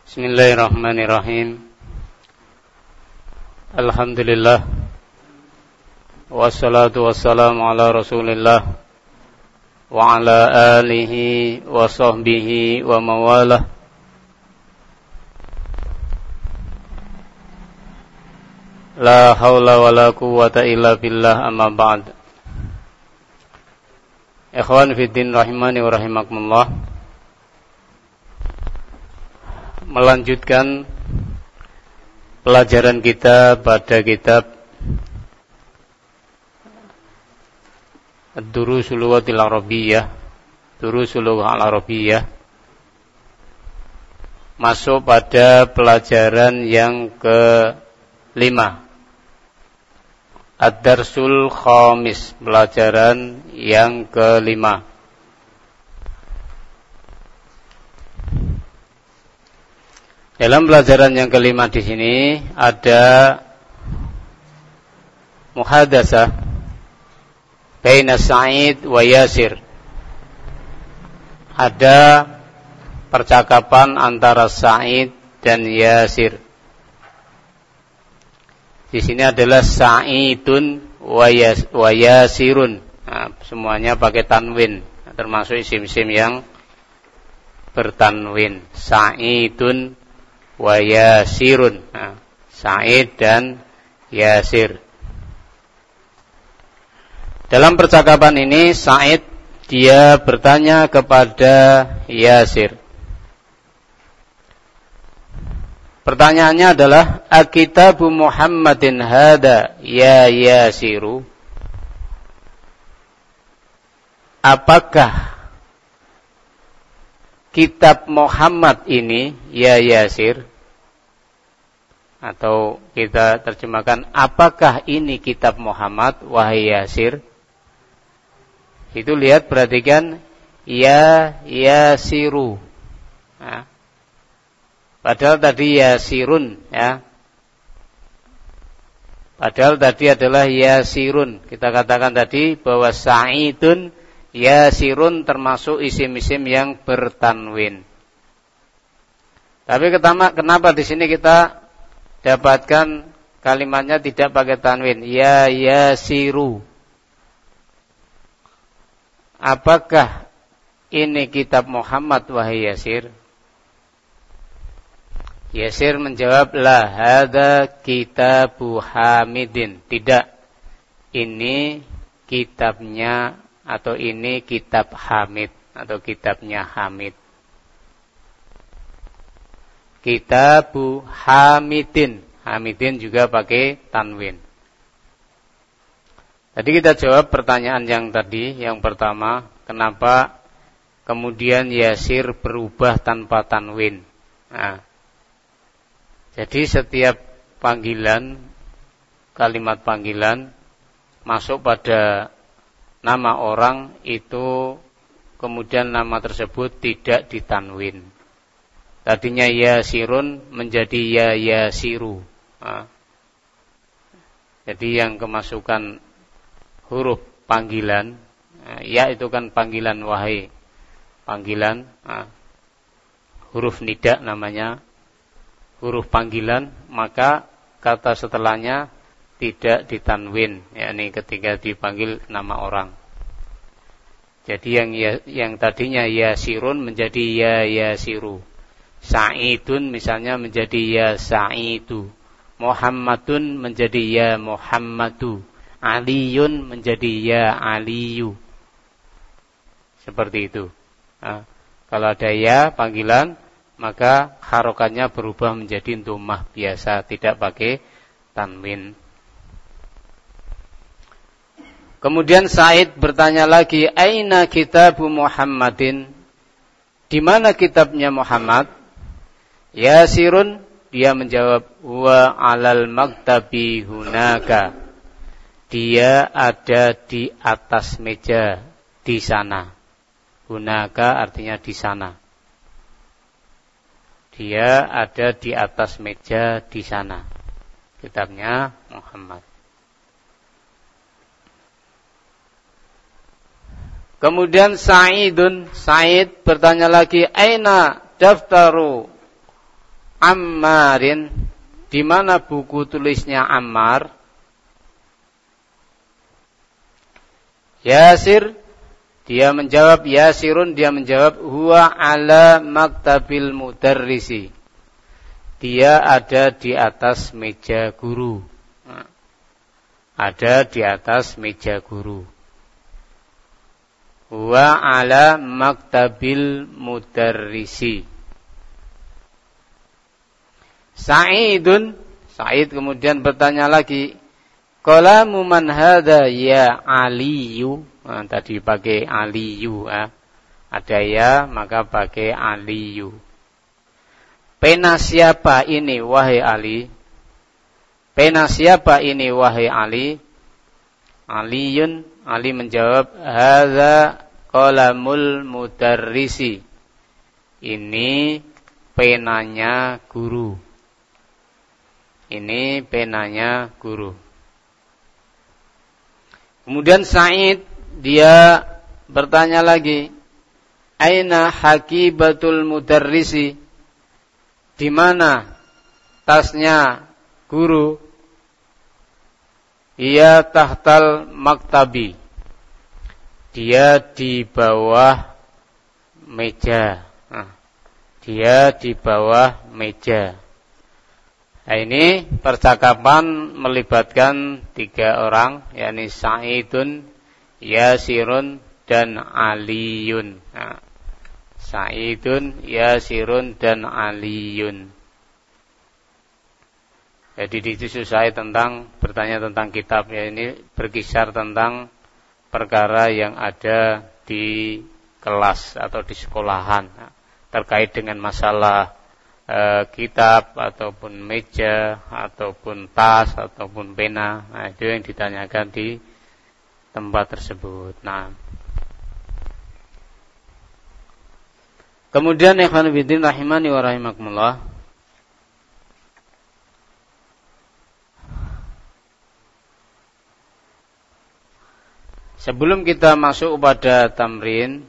Bismillahirrahmanirrahim. Alhamdulillah. Wassalatu wassalamu ala Rasulillah wa ala alihi wa sahbihi wa mawalah. La haula wa la quwwata illa billah, amma ba'd. Ikhwan fiddin rahimani wa rahimakumullah. Melanjutkan pelajaran kita pada kitab Ad-Durusul Lughatil Arabiyyah, Durusul Lughah Al-Arabiyyah. Masuk pada pelajaran yang ke-5, Ad-Darsul Khamis, pelajaran yang ke-5. Dalam pelajaran yang ke-5 di sini ada muhadasah baina Sa'id wa Yasir. Ada percakapan antara Sa'id dan Yasir. Di sini adalah Sa'idun wa Yasirun. Nah, semuanya pakai tanwin, termasuk isim-isim yang bertanwin. Sa'idun wa Yasirun. Nah, Sa'id dan Yasir. Dalam percakapan ini Sa'id dia bertanya kepada Yasir. Pertanyaannya adalah, Akitabu Muhammadin hada ya Yasiru? Apakah kitab Muhammad ini ya Yasir? Atau kita terjemahkan, apakah ini kitab Muhammad wahai Yasir? Itu lihat, perhatikan, ya Yasiru. Nah, padahal tadi Yasirun, ya. Padahal tadi adalah Yasirun. Kita katakan tadi bahwa Sa'idun Yasirun termasuk isim-isim yang bertanwin. Tapi kenapa di sini kita dapatkan kalimatnya tidak pakai tanwin? Ya Yasiru. Apakah ini kitab Muhammad wahai Yasir? Yasir menjawab, la hada kitabu Hamidin. Tidak, ini kitabnya atau ini kitab Hamid atau kitabnya Hamid. Kitabu Hamidin. Hamidin juga pakai tanwin. Tadi kita jawab pertanyaan yang tadi, yang pertama, kenapa kemudian Yasir berubah tanpa tanwin? Nah, jadi setiap panggilan, kalimat panggilan masuk pada nama orang itu, kemudian nama tersebut tidak ditanwin. Tadinya Yasirun menjadi ya Yasiru. Nah, jadi yang kemasukan huruf panggilan, ya itu kan panggilan wahai, panggilan, huruf nida namanya, huruf panggilan, maka kata setelahnya tidak ditanwin, yakni ketika dipanggil nama orang. Jadi yang tadinya Yasirun menjadi ya Yasiru. Sa'idun misalnya menjadi ya Sa'idu. Muhammadun menjadi ya Muhammadu. Aliyun menjadi ya Aliyu. Seperti itu. Nah, kalau ada ya panggilan, maka harokatnya berubah menjadi dhammah biasa, tidak pakai tanwin. Kemudian Sa'id bertanya lagi, aina kitabu Muhammadin? Di mana kitabnya Muhammad? Yasirun, dia menjawab, wa alal maktabi hunaka. Dia ada di atas meja di sana. Hunaka artinya di sana. Dia ada di atas meja di sana. Kitabnya Muhammad. Kemudian Sa'id bertanya lagi, aina daftaru Ammarin, di mana buku tulisnya Ammar. Yasir, dia menjawab, Yasirun, dia menjawab, huwa ala maktabil mudarrisi, dia ada di atas meja guru. Ada di atas meja guru. Huwa ala maktabil mudarrisi. Sa'idun, Sa'id kemudian bertanya lagi, qalamu man hadha ya Aliyu. Tadi pakai Aliyu, ada ya maka pakai Aliyu. Pena siapa ini wahai Ali? Pena siapa ini wahai Ali? Aliyun, Ali menjawab, hadza qalamul mudarrisi, ini penanya guru. Ini penanya guru. Kemudian Sa'id, dia bertanya lagi, aina hakibatul mudarrisi, di mana tasnya guru? Ia tahtal maktabi, dia di bawah meja. Dia di bawah meja. Nah, ini percakapan melibatkan 3 orang, yakni Sa'idun, Yasirun, dan Aliyun. Sa'idun, Yasirun, dan Aliyun. Jadi disusai tentang, bertanya tentang kitab, ya, ini berkisar tentang perkara yang ada di kelas atau di sekolahan, terkait dengan masalah kitab ataupun meja ataupun tas ataupun pena. Nah, itu yang ditanyakan di tempat tersebut. Nah, kemudian ikhwan fillah rahimani wa rahimakumullah, sebelum kita masuk pada tamrin,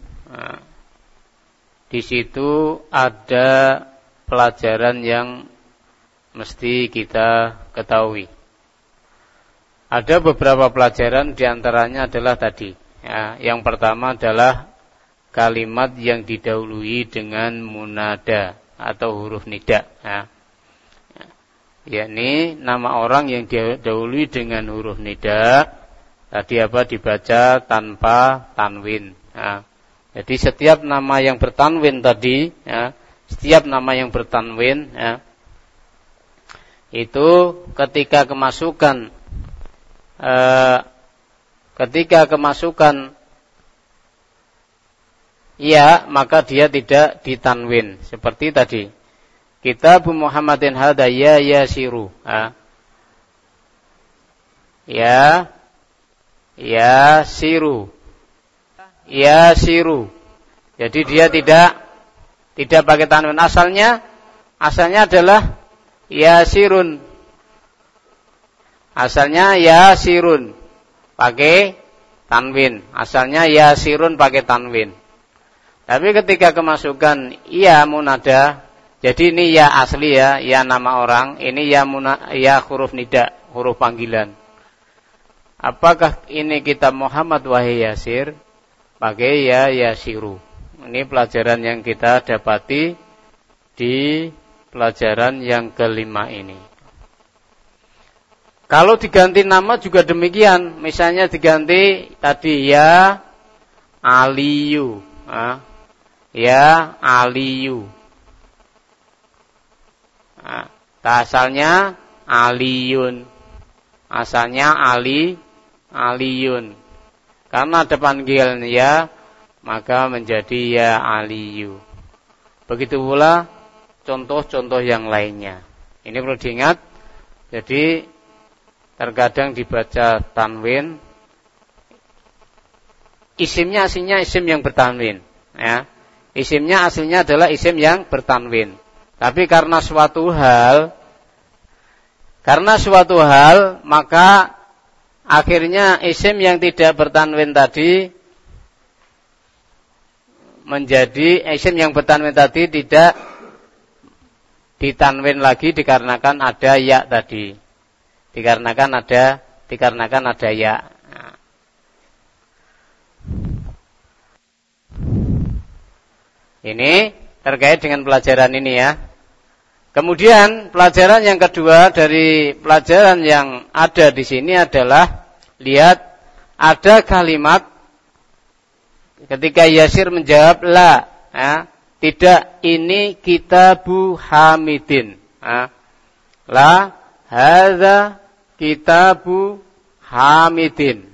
di situ ada pelajaran yang mesti kita ketahui. Ada beberapa pelajaran, diantaranya adalah tadi. Ya, yang pertama adalah kalimat yang didahului dengan munada atau huruf nida. Ya. Yakni nama orang yang didahului dengan huruf nida, tadi apa, dibaca tanpa tanwin. Ya. Jadi setiap nama yang bertanwin tadi, ya, setiap nama yang bertanwin, ya, itu ketika kemasukan ya, maka dia tidak ditanwin. Seperti tadi, Kitab Muhammadin hada ya Yasiru, ya Yasiru, Yasiru. Jadi dia tidak pakai tanwin. Asalnya adalah Yasirun. Asalnya Yasirun pakai tanwin. Asalnya Yasirun pakai tanwin. Tapi ketika kemasukan ya munada, jadi ini ya asli, ya nama orang, ini ya huruf nida, huruf panggilan. Apakah ini kitab Muhammad wahai Yasir? Pakai ya Yasiru. Ini pelajaran yang kita dapati di pelajaran yang kelima ini. Kalau diganti nama juga demikian. Misalnya diganti tadi ya Aliyu, ya Aliyu. Asalnya Aliyun, asalnya Aliyun. Karena ada panggilan ya, maka menjadi ya Aliyu. Begitu pula contoh-contoh yang lainnya. Ini perlu diingat. Jadi terkadang dibaca tanwin, isimnya aslinya isim yang bertanwin, ya. Isimnya aslinya adalah isim yang bertanwin. Tapi karena suatu hal maka akhirnya isim yang tidak bertanwin tadi menjadi isim yang bertanwin tadi tidak ditanwin lagi dikarenakan ada ya tadi. Dikarenakan ada ya. Nah. Ini terkait dengan pelajaran ini ya. Kemudian pelajaran yang kedua dari pelajaran yang ada di sini adalah lihat ada kalimat ketika Yasir menjawab la, ya, tidak, ini kitabu Hamidin. Ya. La hadza kitabu Hamidin.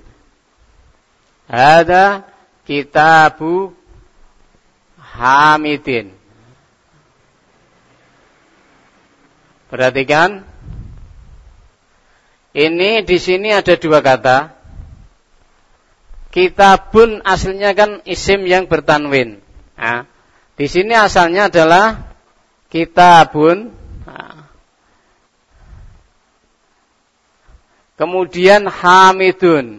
Hadza kitabu Hamidin. Perhatikan, ini di sini ada dua kata. Kitabun aslinya kan isim yang bertanwin. Nah, di sini asalnya adalah kitabun. Nah, kemudian hamidun.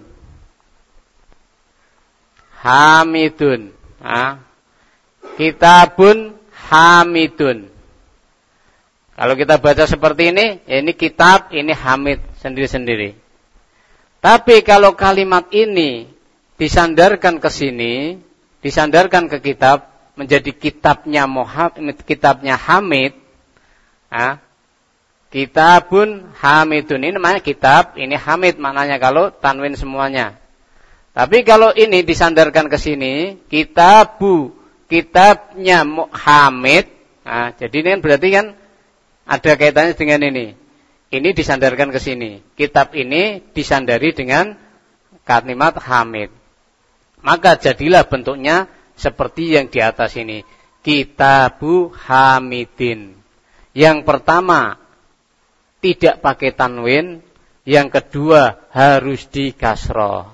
Hamidun. Nah, kitabun hamidun. Kalau kita baca seperti ini, ya ini kitab, ini hamid sendiri-sendiri. Tapi kalau kalimat ini disandarkan ke sini, disandarkan ke kitab, menjadi kitabnya Muhammad, kitabnya Hamid. Nah, kitabun hamidun, ini namanya kitab, ini hamid maknanya kalau tanwin semuanya. Tapi kalau ini disandarkan ke sini, kitabu, kitabnya Hamid. Nah, jadi ini kan berarti kan ada kaitannya dengan ini. Ini disandarkan ke sini. Kitab ini disandari dengan kalimat Hamid. Maka jadilah bentuknya seperti yang di atas ini. Kitabu Hamidin. Yang pertama tidak pakai tanwin. Yang kedua harus di kasroh.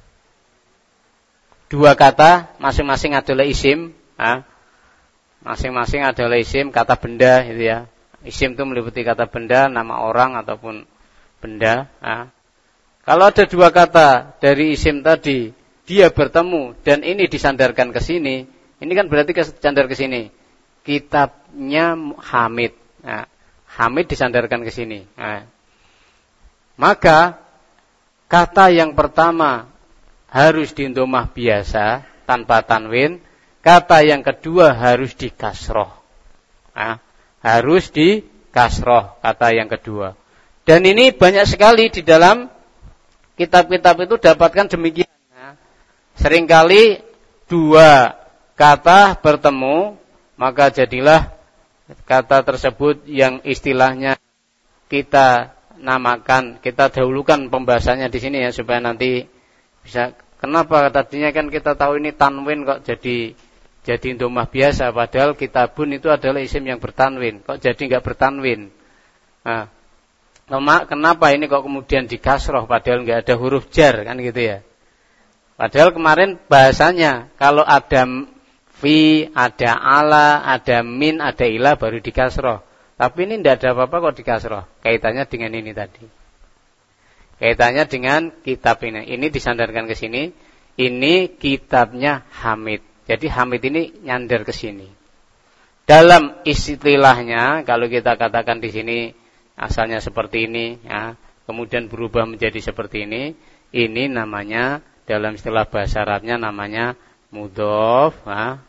Dua kata masing-masing adalah isim. Masing-masing adalah isim, kata benda gitu ya. Isim itu meliputi kata benda, nama orang ataupun benda. Nah, kalau ada dua kata dari isim tadi, dia bertemu dan ini disandarkan ke sini, ini kan berarti disandar ke sini. Kitabnya Hamid. Nah, Hamid disandarkan ke sini. Nah, maka kata yang pertama harus dindomah biasa tanpa tanwin. Kata yang kedua harus di kasroh. Nah, harus di kasroh kata yang kedua. Dan ini banyak sekali di dalam kitab-kitab itu dapatkan demikian. Nah, seringkali dua kata bertemu, maka jadilah kata tersebut yang istilahnya kita namakan, kita dahulukan pembahasannya di sini ya supaya nanti bisa. Kenapa tadinya kan kita tahu ini tanwin kok jadi domah biasa, padahal kitabun itu adalah isim yang bertanwin. Kok jadi enggak bertanwin? Nah, kenapa ini kok kemudian di kasroh padahal enggak ada huruf jar kan gitu ya? Padahal kemarin bahasanya kalau ada fi, ada ala, ada min, ada ila baru di kasroh. Tapi ini enggak ada apa-apa kok di kasroh. Kaitannya dengan ini tadi. Kaitannya dengan kitab ini. Ini disandarkan ke sini. Ini kitabnya Hamid. Jadi Hamid ini nyandar ke sini. Dalam istilahnya, kalau kita katakan di sini asalnya seperti ini, ya, kemudian berubah menjadi seperti ini namanya dalam istilah bahasa Arabnya namanya mudhof, ya.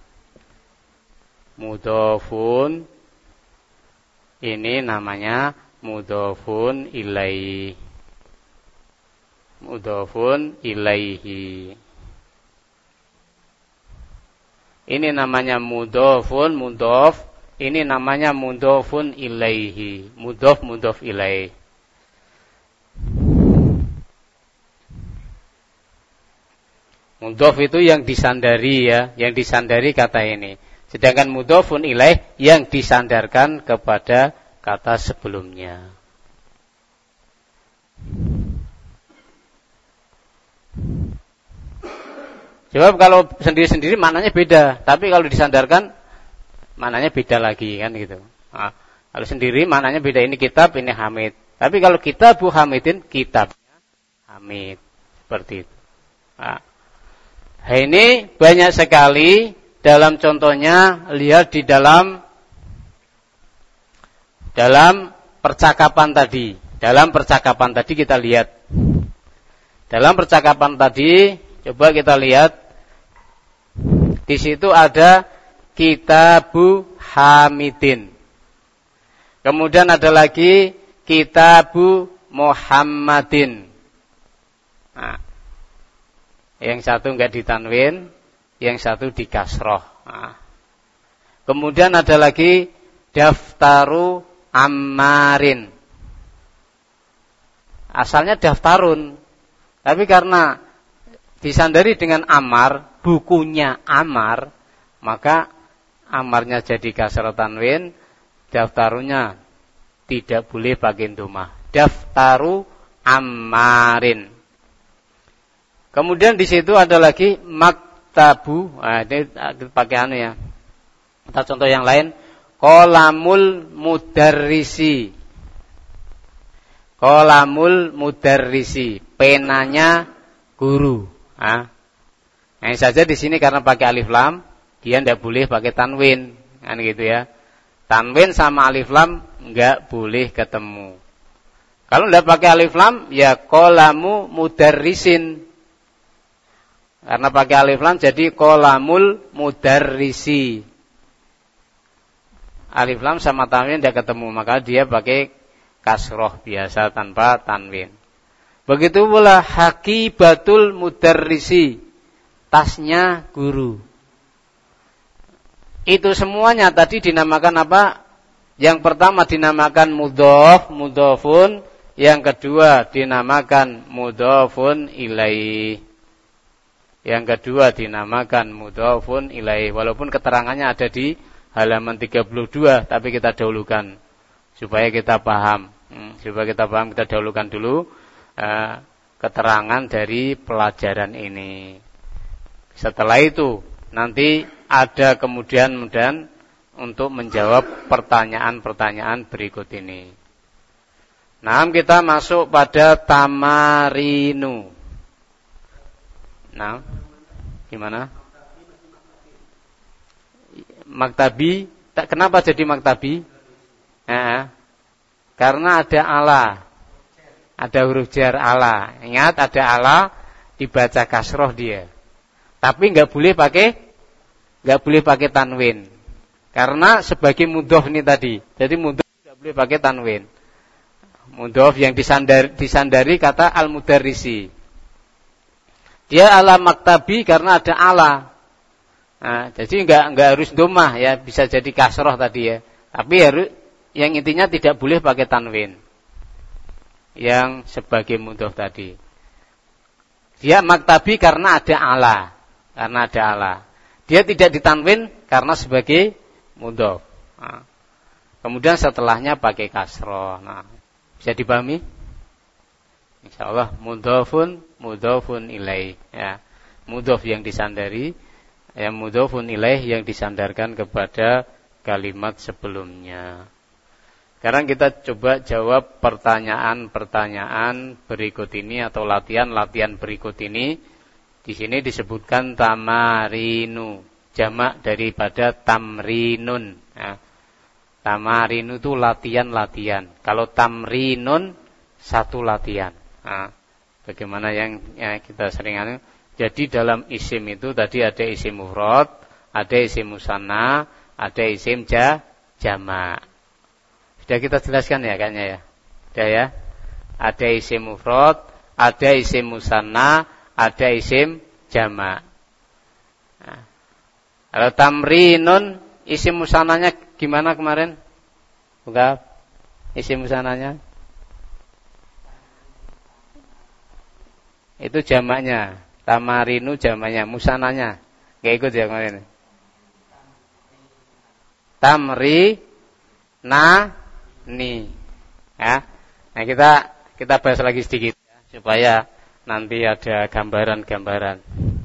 Mudhofun. Ini namanya mudhofun ilaihi. Mudhofun ilaihi. Ini namanya mudhofun, mudhof. Ini namanya mudhofun ilaihi. Mudhof, mudhof ilaihi. Mudhof itu yang disandari ya, yang disandari kata ini. Sedangkan mudhofun ilaihi yang disandarkan kepada kata sebelumnya. Sebab kalau sendiri-sendiri maknanya beda, tapi kalau disandarkan maknanya beda lagi kan gitu. Nah, kalau sendiri maknanya beda, ini kitab, ini Hamid. Tapi kalau kitabu Hamidin, kitabnya Hamid. Seperti itu. Nah, ini banyak sekali dalam contohnya, lihat di dalam dalam percakapan tadi. Dalam percakapan tadi kita lihat. Dalam percakapan tadi coba kita lihat. Di situ ada Kitabu Hamidin. Kemudian ada lagi Kitabu Muhammadin. Nah, yang satu enggak ditanwin, yang satu dikasroh. Nah, kemudian ada lagi Daftaru Ammarin. Asalnya Daftarun, tapi karena disandari dengan Ammar, bukunya Ammar, maka Ammarnya jadi kasroh tanwin, Daftarunya tidak boleh pakai dhammah. Daftaru Ammarin. Kemudian di situ ada lagi Maktabu. Nah, ini pakai anu ya. Kita contoh yang lain. Qalamul Mudarrisi. Qalamul Mudarrisi. Penanya guru. Nah, yang saja di sini karena pakai alif lam, dia tidak boleh pakai tanwin. Kan gitu ya. Tanwin sama alif lam enggak boleh ketemu. Kalau tidak pakai alif lam, ya qalamu mudarrisin. Karena pakai alif lam jadi qalamul mudarrisi. Alif lam sama tanwin tidak ketemu, maka dia pakai kasroh biasa tanpa tanwin. Begitu pula hakibatul mudarrisi, tasnya guru. Itu semuanya tadi dinamakan apa? Yang pertama dinamakan mudhof, mudhofun. Yang kedua dinamakan mudhofun ilaih. Yang kedua dinamakan mudhofun ilaih. Walaupun keterangannya ada di halaman 32, tapi kita dahulukan supaya kita paham. Kita dahulukan dulu keterangan dari pelajaran ini. Setelah itu nanti ada kemudian untuk menjawab pertanyaan-pertanyaan berikut ini. Nah, kita masuk pada tamarinu. Nah, gimana? Maktabi, kenapa jadi maktabi? Karena ada ala, ada huruf jar ala. Ingat ada ala, dibaca kasroh dia. Tapi nggak boleh pakai tanwin. Karena sebagai mudhof ini tadi. Jadi mudhof nggak boleh pakai tanwin. Mudhof yang disandari kata al-mudarrisi. Dia ala maktabi karena ada ala. Nah, jadi enggak harus dhammah ya, bisa jadi kasroh tadi ya. Tapi harus yang intinya tidak boleh pakai tanwin. Yang sebagai mudhof tadi. Dia maktabi karena ada ala. Dia tidak ditanwin karena sebagai mudhof. Nah, kemudian setelahnya pakai kasroh. Nah, bisa dipahami? Insyaallah mudhofun ilaih ya. Mudhof yang disandari, ya mudhofun ilaih yang disandarkan kepada kalimat sebelumnya. Sekarang kita coba jawab pertanyaan-pertanyaan berikut ini atau latihan-latihan berikut ini. Di sini disebutkan tamarinu, jamak daripada tamrinun ya. Tamarinu itu latihan-latihan. Kalau tamrinun satu latihan. Nah, bagaimana yang kita sering anu. Jadi dalam isim itu tadi ada isim mufrad, ada isim musanna, ada isim jamak. Sudah kita jelaskan ya kayaknya ya. Sudah ya. Ada isim mufrad, ada isim musanna, ada isim jamak. Nah, kalau tamrinun isim musannanya gimana kemarin? Bukan isim musannanya? Itu jamaknya. Tamarinu jamaknya, musananya. Enggak ikut ya kemarin. Tamri na ni. Ya. Nah, kita bahas lagi sedikit ya, supaya nanti ada gambaran-gambaran.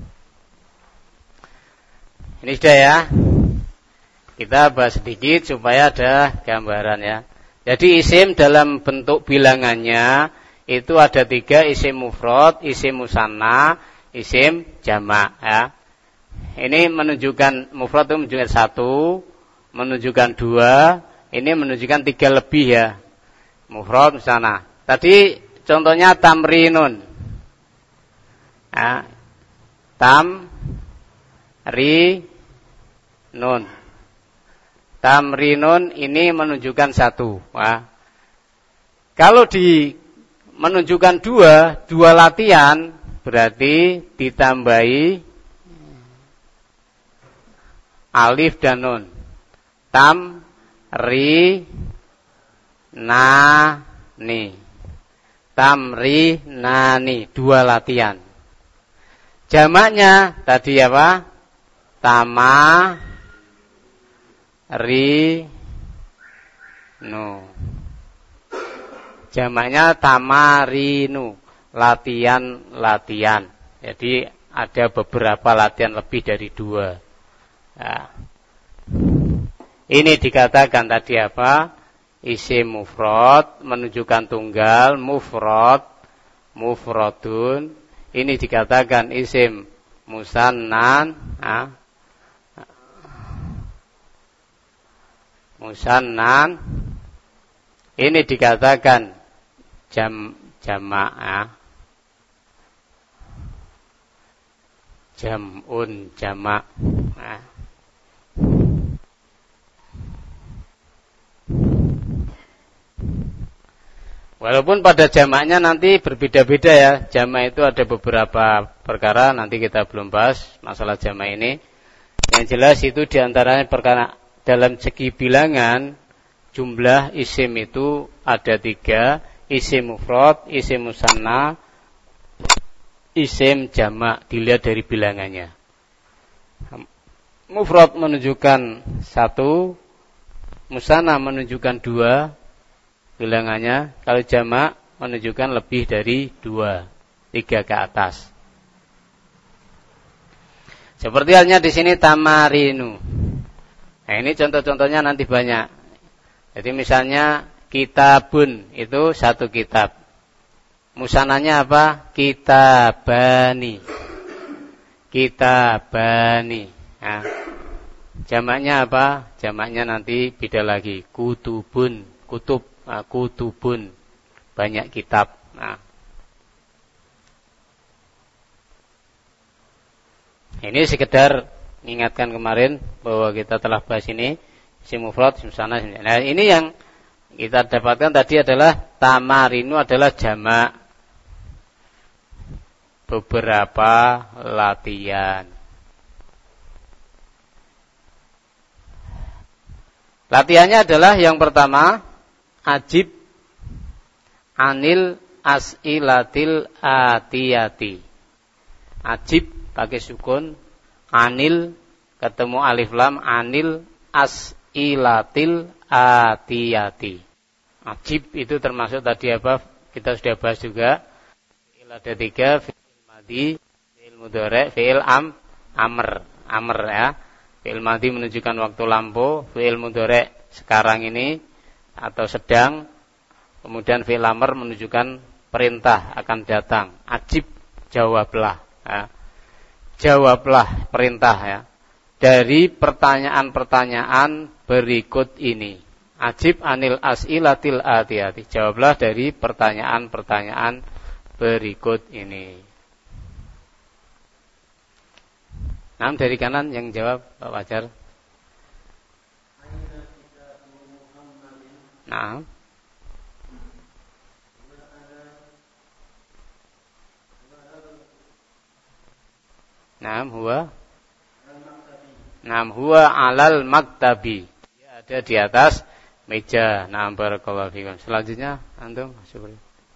Ini sudah ya. Kita bahas sedikit supaya ada gambaran ya. Jadi isim dalam bentuk bilangannya itu ada 3, isim mufrad, isim musanna, isim jamak ya. Ini menunjukkan mufrad itu menunjukkan 1, menunjukkan 2, Ini menunjukkan 3 lebih ya. Mufrad sana. Tadi contohnya tamrinun. Ya. Tamrinun. Tamrinun ini menunjukkan 1. Wah. Kalau menunjukkan 2 latihan, berarti ditambahi alif dan nun. Tamrinani. Tamrinani, 2 latihan. Jamaknya tadi apa? Tamarinu. Jamaknya tamarinu, latihan-latihan. Jadi ada beberapa latihan lebih dari 2. Nah, ini dikatakan tadi apa? Isim mufrad menunjukkan tunggal, mufradun. Ini dikatakan isim musannan, musannan. Ini dikatakan jamak, jam'un jamak. Walaupun pada jamaknya nanti berbeda-beda ya. Jamak itu ada beberapa perkara, nanti kita belum bahas masalah jamak ini. Yang jelas itu diantaranya perkara dalam segi bilangan, jumlah isim itu ada 3. Isim mufrad, isim musanna, isim jamak, dilihat dari bilangannya. Mufrad menunjukkan 1, musanna menunjukkan 2 bilangannya. Kalau jamak menunjukkan lebih dari 2, 3 ke atas. Seperti halnya di sini tamarinu. Nah, ini contoh-contohnya nanti banyak. Jadi misalnya kitabun itu 1 kitab. Musananya apa? Kitabani. Kitabani. Nah, jamaknya apa? Jamaknya nanti beda lagi. Kutubun. Kutubun. Banyak kitab. Nah, ini sekedar mengingatkan kemarin bahwa kita telah bahas ini. Isim mufrad, isim musanna. Nah, ini yang kita dapatkan tadi adalah tamarinu adalah jamak, beberapa latihan. Latihannya adalah yang pertama, ajib anil as'ilatil atiyati. Ajib pakai sukun, anil ketemu alif lam, anil as'ilatil atiyati. Ajib itu termasuk tadi apa? Kita sudah bahas juga. Fi'il ada 3, fi'il madhi, fi'il mudhari', fi'il amr ya. Fi'il madhi menunjukkan waktu lampau, fi'il mudhari' sekarang ini atau sedang. Kemudian fi'il amr menunjukkan perintah akan datang. Ajib, jawablah ya. Jawablah perintah ya. Dari pertanyaan-pertanyaan berikut ini. Ajib anil as'ilatil atiyati. Jawablah dari pertanyaan-pertanyaan berikut ini. Nah, dari kanan yang jawab Pak Fajar. Nah. Huwa alal maktabi. Dia ada di atas meja. Naam barakallahu fikum. Selanjutnya antum coba.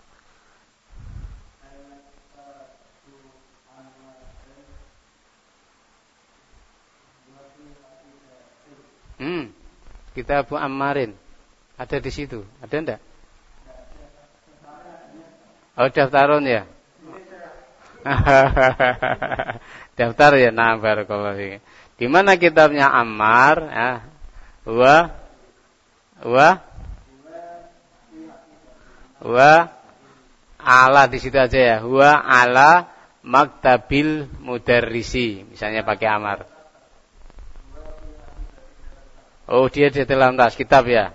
Kita Abu Ammarin ada di situ. Ada enggak? Oh, daftarun ya. Daftar ya. Naam barakallahu fikum. Di mana kitabnya Ammar ya? Wa ala di situ aja ya. Wa ala maktabil mudarrisi. Misalnya pakai Ammar. Oh, dia di dalam tas kitab ya.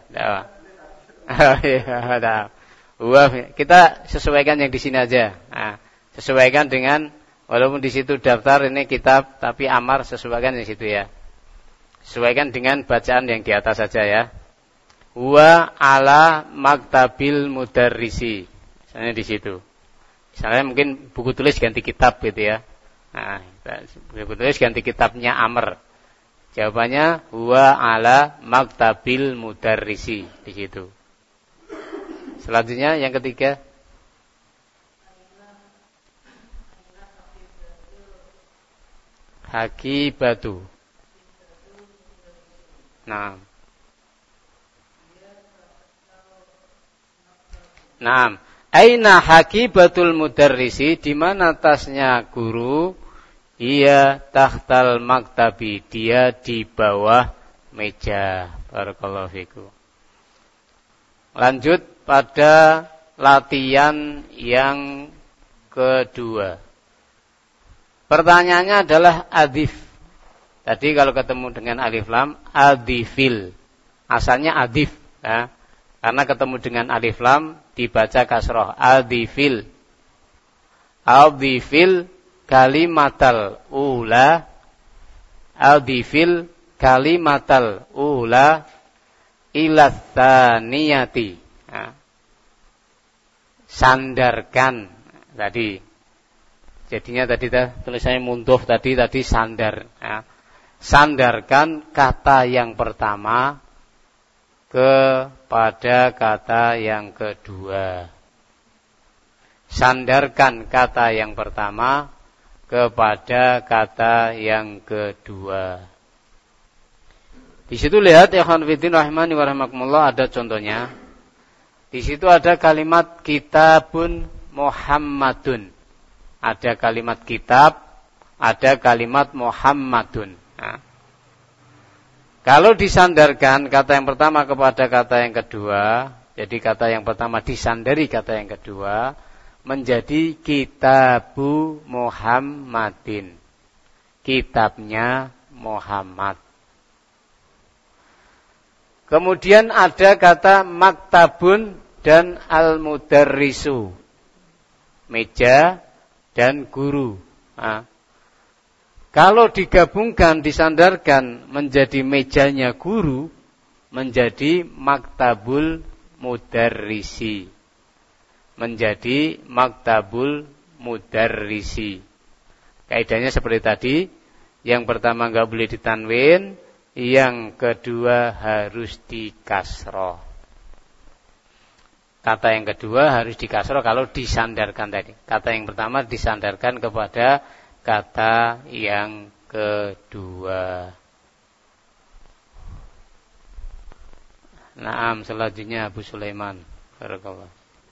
Ya. Kita sesuaikan yang di sini aja. Nah, sesuaikan dengan walaupun di situ daftar ini kitab, tapi amar sesuaikan di situ ya. Sesuaikan dengan bacaan yang di atas saja ya. Wa ala maktabil mudarrisi. Misalnya di situ. Misalnya mungkin buku tulis ganti kitab gitu ya. Nah, buku tulis ganti kitabnya amr. Jawabannya huwa ala maktabil mudarrisi di situ. Selanjutnya yang ketiga. Hakibatu. Nah. Naam. Aina hakibatul mudarrisi, di mana tasnya guru? Ia tahtal maktabi, dia di bawah meja. Barakallahu fikum. Lanjut pada latihan yang kedua. Pertanyaannya adalah adif. Tadi kalau ketemu dengan alif lam, adifil. Asalnya adif ya. Karena ketemu dengan alif lam dibaca kasroh. Adifil. Adifil kalimatal ula. Adifil kalimatal ula ila tsaniyati. Ya. Sandarkan tadi. Jadinya tadi tulisannya munduh tadi sandar. Ya. Sandarkan kata yang pertama kepada kata yang kedua. Sandarkan kata yang pertama kepada kata yang kedua. Di situ lihat ya ikhwan fillah rahimani wa rahimakumullah, ada contohnya. Di situ ada kalimat kitabun Muhammadun. Ada kalimat kitab, ada kalimat Muhammadun. Nah, kalau disandarkan kata yang pertama kepada kata yang kedua, jadi kata yang pertama disandari kata yang kedua, menjadi kitabu Muhammadin. Kitabnya Muhammad. Kemudian ada kata maktabun dan al-mudarrisu. Meja dan guru. Nah, kalau digabungkan, disandarkan menjadi mejanya guru, menjadi maktabul mudarrisi. Menjadi maktabul mudarrisi. Kaidahnya seperti tadi, yang pertama enggak boleh ditanwin, yang kedua harus dikasroh. Kata yang kedua harus dikasroh kalau disandarkan tadi. Kata yang pertama disandarkan kepada kata yang kedua. Naam, selanjutnya Abu Sulaiman. Barakallah.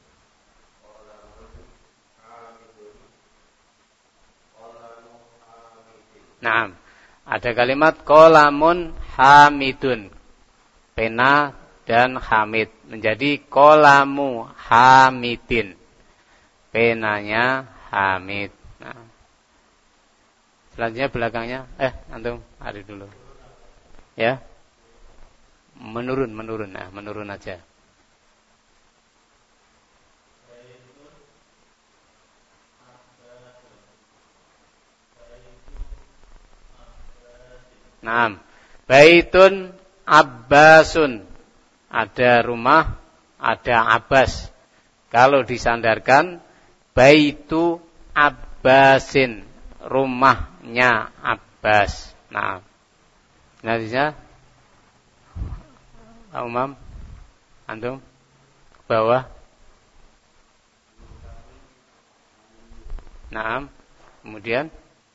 Naam. Ada kalimat qalamun hamidun. Pena dan hamid menjadi qalamu hamidin. Penanya hamid. Nah. Selanjutnya belakangnya, antum hari dulu. Ya. Menurun. Nah, menurun aja. Naam. Baitun Abbasun. Ada rumah, ada Abbas. Kalau disandarkan baitu Abbasin, rumahnya Abbas. Nah, nantinya Pak Umam, antum bawah. Naam. Kemudian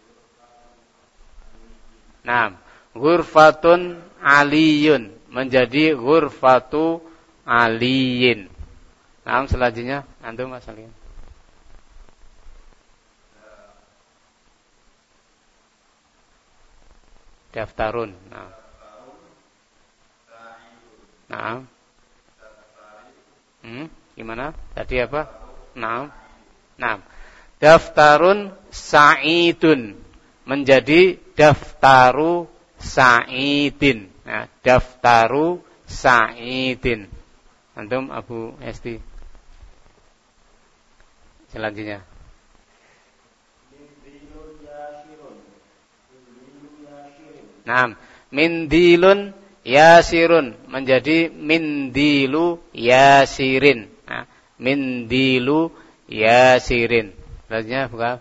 naam, ghurfatun aliyun menjadi ghurfatu aliyin. Naam, selanjutnya antum Mas Alim. Daftarun. Naam. Gimana? Tadi apa? Naam. Daftarun sa'idun menjadi daftaru sa'idin. Nah, daftaru Sa'idin. Antum Abu Esti. Selanjutnya. Nah, mindilun yasirun menjadi mindilu yasirin. Nah, mindilu yasirin. Selanjutnya buka.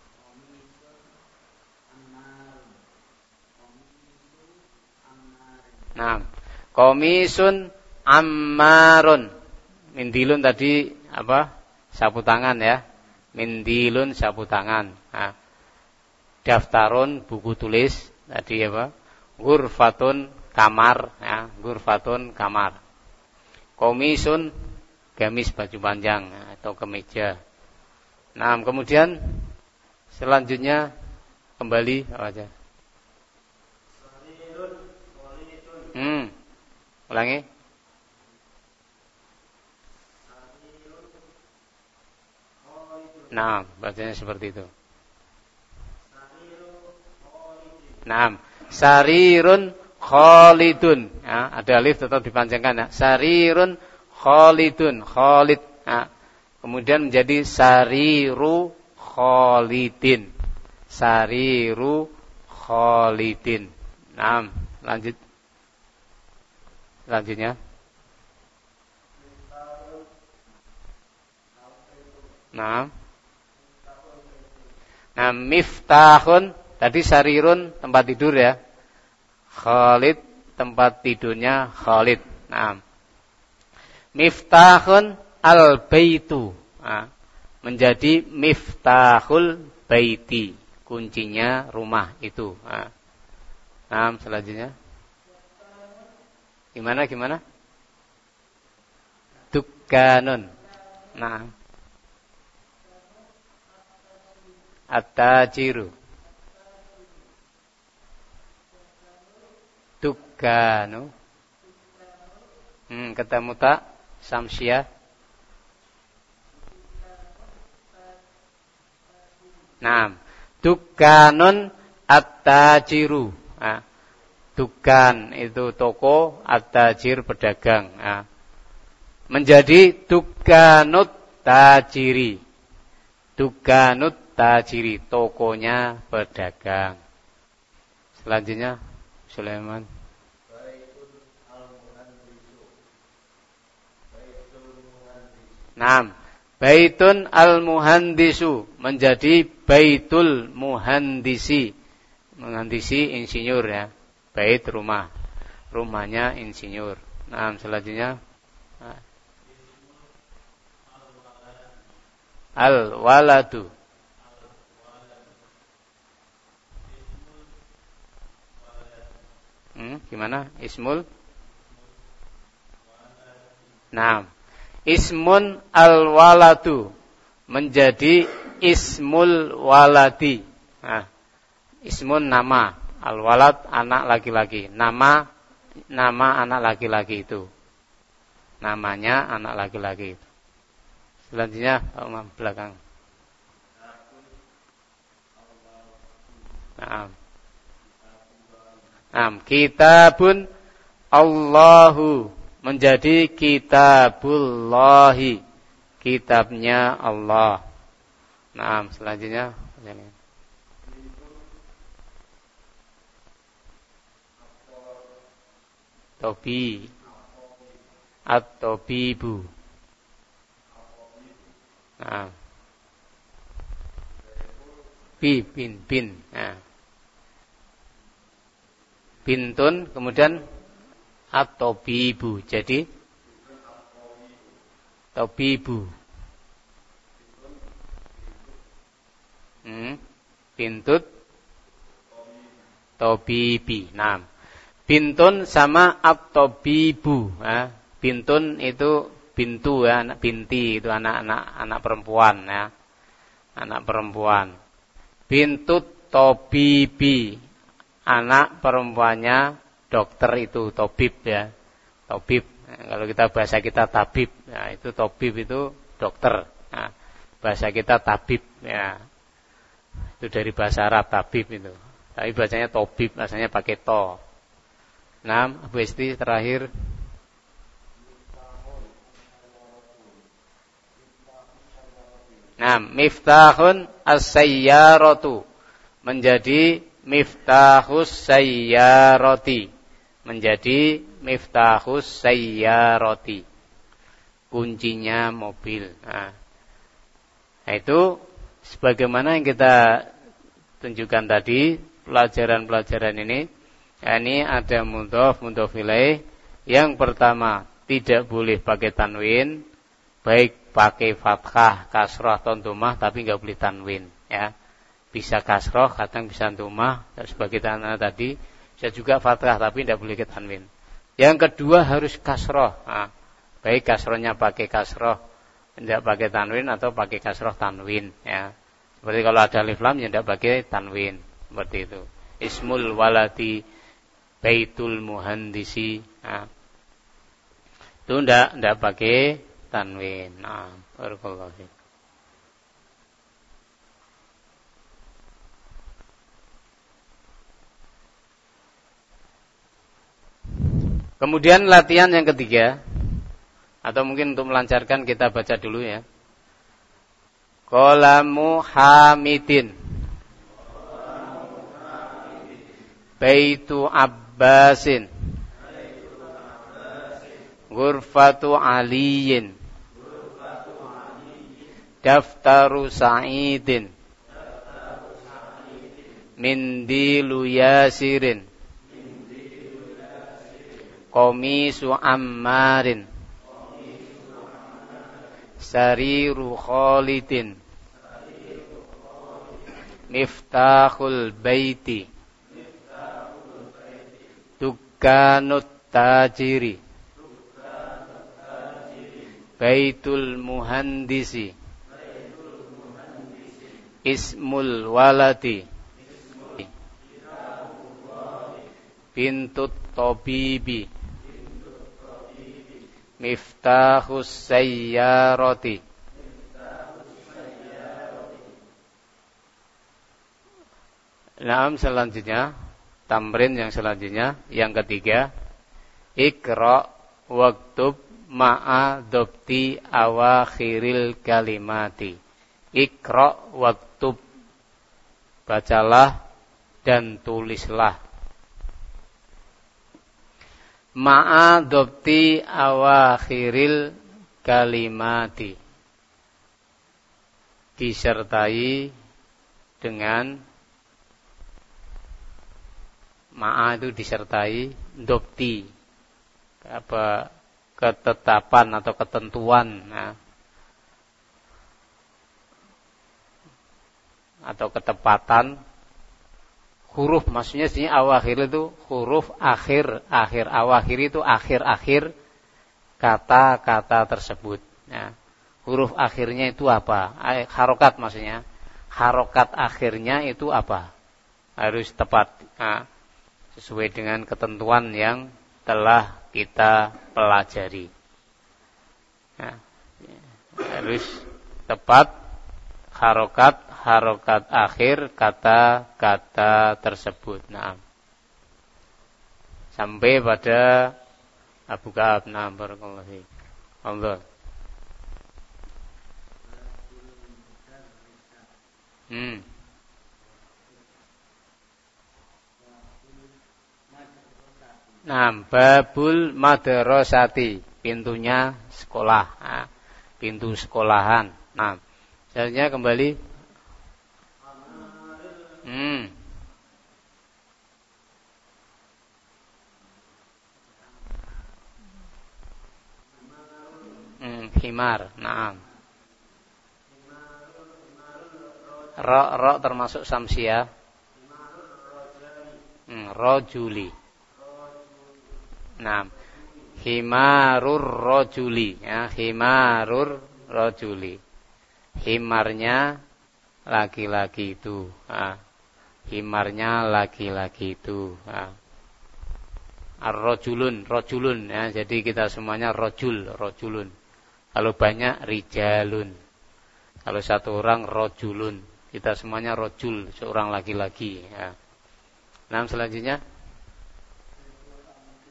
Nah, komisun ammarun. Mindilun tadi apa? Sapu tangan ya. Mindilun sapu tangan. Nah, daftarun buku tulis. Tadi apa? Ghurfatun kamar ya, ghurfatun kamar. Komisun gamis baju panjang atau kemeja. Nah, kemudian selanjutnya kembali apa aja? Ulangi. Nah, bacanya seperti itu. Nah, sarirun khalidun. Ya, ada alif tetap dipanjangkan ya. Sarirun khalidun, khalid. Ya. Kemudian menjadi sariru khalidin. Sariru khalidin. Nah, lanjut. Selanjutnya. Nah, miftahun. Tadi sarirun tempat tidur ya. Khalid tempat tidurnya Khalid. Nah, miftahun al-baitu. Nah, menjadi miftahul baiti. Kuncinya rumah itu. Nah, selanjutnya. Gimana? Dukkanun. Nah, at-tajiru. Dukkanu. Ketemu tak? Samsyah. Nah, dukkanun at-tajiru. Nah, dukkan itu toko, at-tajir pedagang. Nah, menjadi dukkanut tajiri. Dukkanut tajiri, tokonya pedagang. Selanjutnya Sulaiman. Naam, baitun al-muhandisu menjadi baitul muhandisi. Menghandisi insinyur ya. Bait rumah. Rumahnya insinyur. Naam, selanjutnya al-waladu. Gimana? Ismul? Nah, ismun al-waladu menjadi ismul waladi. Nah, ismun nama, al-walad anak laki-laki. Nama anak laki-laki itu. Namanya anak laki-laki itu. Selanjutnya belakang. Kitabun Allahu menjadi kitabullahi, kitabnya Allah. Nah, selanjutnya tobi at-tobibu. Nah, bin. Nah, bintun kemudian at-tobibu jadi tobibu. Bintut tobibi. Nah, bintun sama at-tobibu. Nah, bintun itu bintu ya, anak binti itu anak perempuan ya. Anak perempuan. Bintut tobibi. Anak perempuannya dokter itu tobib ya. Tobib. Kalau kita bahasa kita tabib. Nah, itu tobib itu dokter. Nah, bahasa kita tabib ya. Itu dari bahasa Arab tabib itu. Tapi bacanya tobib, rasanya pakai to. Nah, Abu Isti terakhir. Nah, miftahun as-sayyaratu menjadi miftahus sayyarati. Menjadi miftahus sayyarati. Kuncinya mobil. Nah, itu sebagaimana yang kita tunjukkan tadi, pelajaran-pelajaran ini ada mudhof, mudhof ilaih. Yang pertama, tidak boleh pakai tanwin, baik pakai fathah, kasroh atau dhammah, tapi enggak boleh tanwin, ya. Bisa kasroh, kadang bisa dhammah, sebagai tadi, bisa juga fathah, tapi tidak boleh ke tanwin. Yang kedua harus kasroh, nah, baik kasrohnya pakai kasroh, tidak pakai tanwin atau pakai kasroh tanwin, ya. Seperti kalau ada alif lam, ya tidak pakai tanwin, seperti itu. Ismul waladi Baitul Muhandisi, nah, itu tidak pakai tanwin. Nah, barakallahu fiik. Kemudian latihan yang ketiga, atau mungkin untuk melancarkan kita baca dulu ya. Qalamu Hamidin, Baitu Abbasin, Ghurfatu Aliyin, Daftaru Sa'idin, Mindilu Yasirin, Qamisu Ammarin, Sariru Khalidin, Miftahul Baiti, Dukkanut Tajiri, Baitul Muhandisi, Ismul Waladi, Bintut Tabibi, Miftahus Sayyarati. Nah, selanjutnya tamrin yang selanjutnya, yang ketiga, Iqra waktub ma'a dhabti awakhiril kalimati. Iqra waktub, bacalah dan tulislah. Ma'a dhabti awakhiril kalimati, disertai dengan ma'a itu disertai dhabti, apa, ketetapan atau ketentuan, nah, atau ketepatan huruf, maksudnya sini awakhir itu huruf akhir, awakhir itu akhir kata-kata tersebut. Nah, huruf akhirnya itu apa? Harokat maksudnya. Harokat akhirnya itu apa? Harus tepat, nah, sesuai dengan ketentuan yang telah kita pelajari. Nah, harus tepat harokat akhir kata-kata tersebut. Nah, sampai pada Abu Ka'ab. Nah, barakallahu fiik. Allah. Nah, babul madrasati, pintunya sekolah. Nah, pintu sekolahan. Nah, selanjutnya kembali. Himar. Naam. Ro termasuk samsia. Rojuli. Naam. Himarur rojuli, ya, himarur rojuli. Himarnya laki-laki itu. Nah, himarnya laki-laki itu. Nah. Ar-rojulun, rojulun, ya, jadi kita semuanya rojulun. Kalau banyak rijalun. Kalau satu orang rojulun. Kita semuanya rojul, seorang laki-laki, ya. Nah, selanjutnya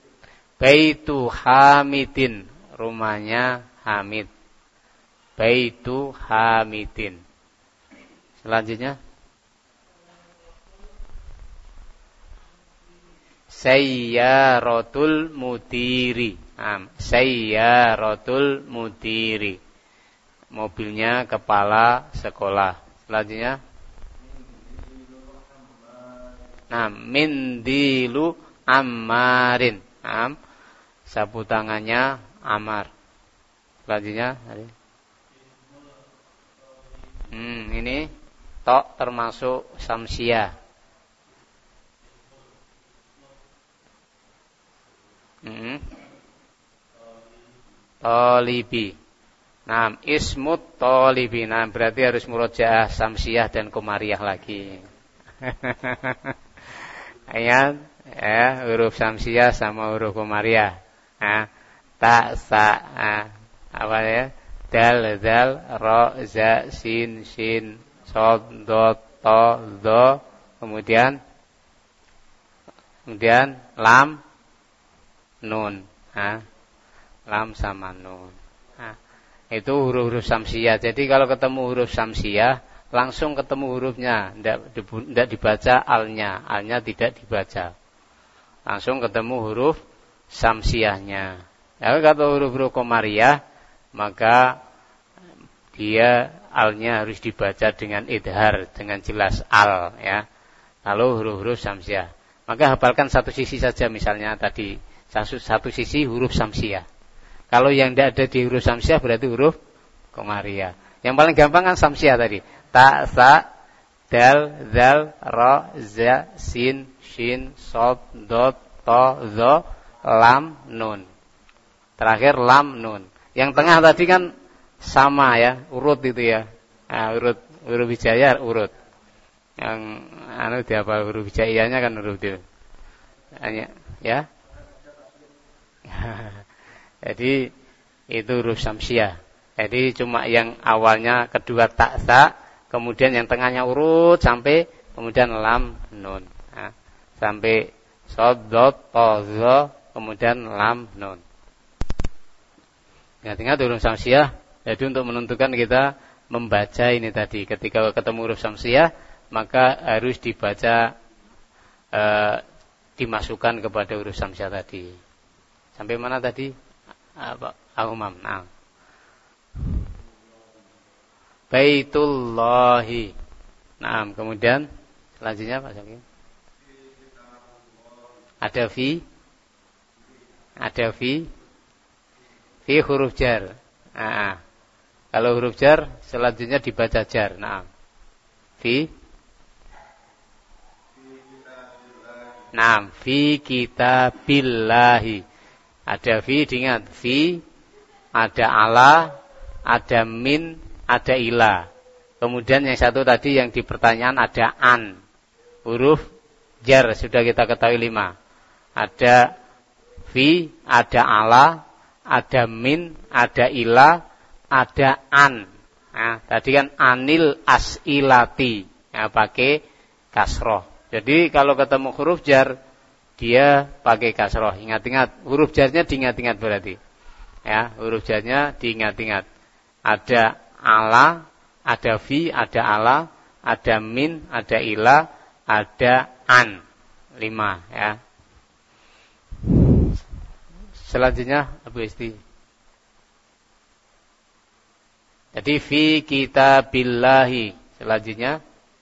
Baitu Hamidin, rumahnya Hamid. Baitu Hamidin. Selanjutnya Sayyaratul mudiri. Sayyaratul mudiri. Mobilnya kepala sekolah. Selanjutnya mindilu Ammarin. Sapu tangannya Ammar. Selanjutnya ini tok termasuk samsiah. Tolibi. Ismut tolibi. Berarti harus murojaah samsiah dan komariah lagi. Ayat huruf samsiah sama huruf komariah. Ta, sa, apa ya? Dal, zal, ro, za, sin, shin, sod, dot, to, do, kemudian lam, nun. Lam sama nun. Itu huruf-huruf samsiah. Jadi kalau ketemu huruf samsiah, langsung ketemu hurufnya, tidak dibaca alnya. Alnya tidak dibaca. Langsung ketemu huruf samsiahnya. Kalau huruf-huruf komariah, maka dia alnya harus dibaca dengan idhar, dengan jelas al, ya. Lalu huruf-huruf samsiah. Maka hafalkan satu sisi saja, misalnya tadi satu sisi huruf samsiah. Kalau yang tidak ada di huruf samsiah berarti huruf komariah. Yang paling gampang kan samsiah tadi. Ta, sa, dal, zal, ro, za, sin, shin, sod, dot, to, zo, lam, nun. Terakhir lam, nun. Yang tengah tadi kan sama ya, urut itu ya. Urut huruf hijaiyah urut. Yang dihafal huruf hijaiyahnya kan huruf itu. Ya. Jadi itu huruf samsiah. Jadi cuma yang awalnya kedua ta, sa, kemudian yang tengahnya urut sampai kemudian lam, nun. Sampai sod, dot, to, zo, kemudian lam, nun. Ingat-ingat huruf samsiah. Jadi untuk menentukan kita membaca ini tadi. Ketika ketemu huruf samsiah, maka harus dibaca, dimasukkan kepada huruf samsiah tadi. Sampai mana tadi? Al-Umam. Baitullahi. Kemudian selanjutnya Pak Syakir. Ada fi huruf jar. Kalau huruf jar selanjutnya dibaca jar. Fi kitabillahi. Ada fi, diingat fi, ada ala, ada min, ada ila. Kemudian yang satu tadi yang di pertanyaan ada an. Huruf jar sudah kita ketahui 5. Ada fi, ada ala, ada min, ada ila, ada an. Tadi kan anil as'ilati. Pakai kasroh. Jadi kalau ketemu huruf jar, dia pakai kasroh. Ingat-ingat, huruf jarnya diingat-ingat berarti. Ya, huruf jarnya diingat-ingat. Ada ala, ada fi, ada ala, ada min, ada ila, ada an. 5 ya. Selanjutnya Abu Isti. Jadi fi kitabillahi. Selanjutnya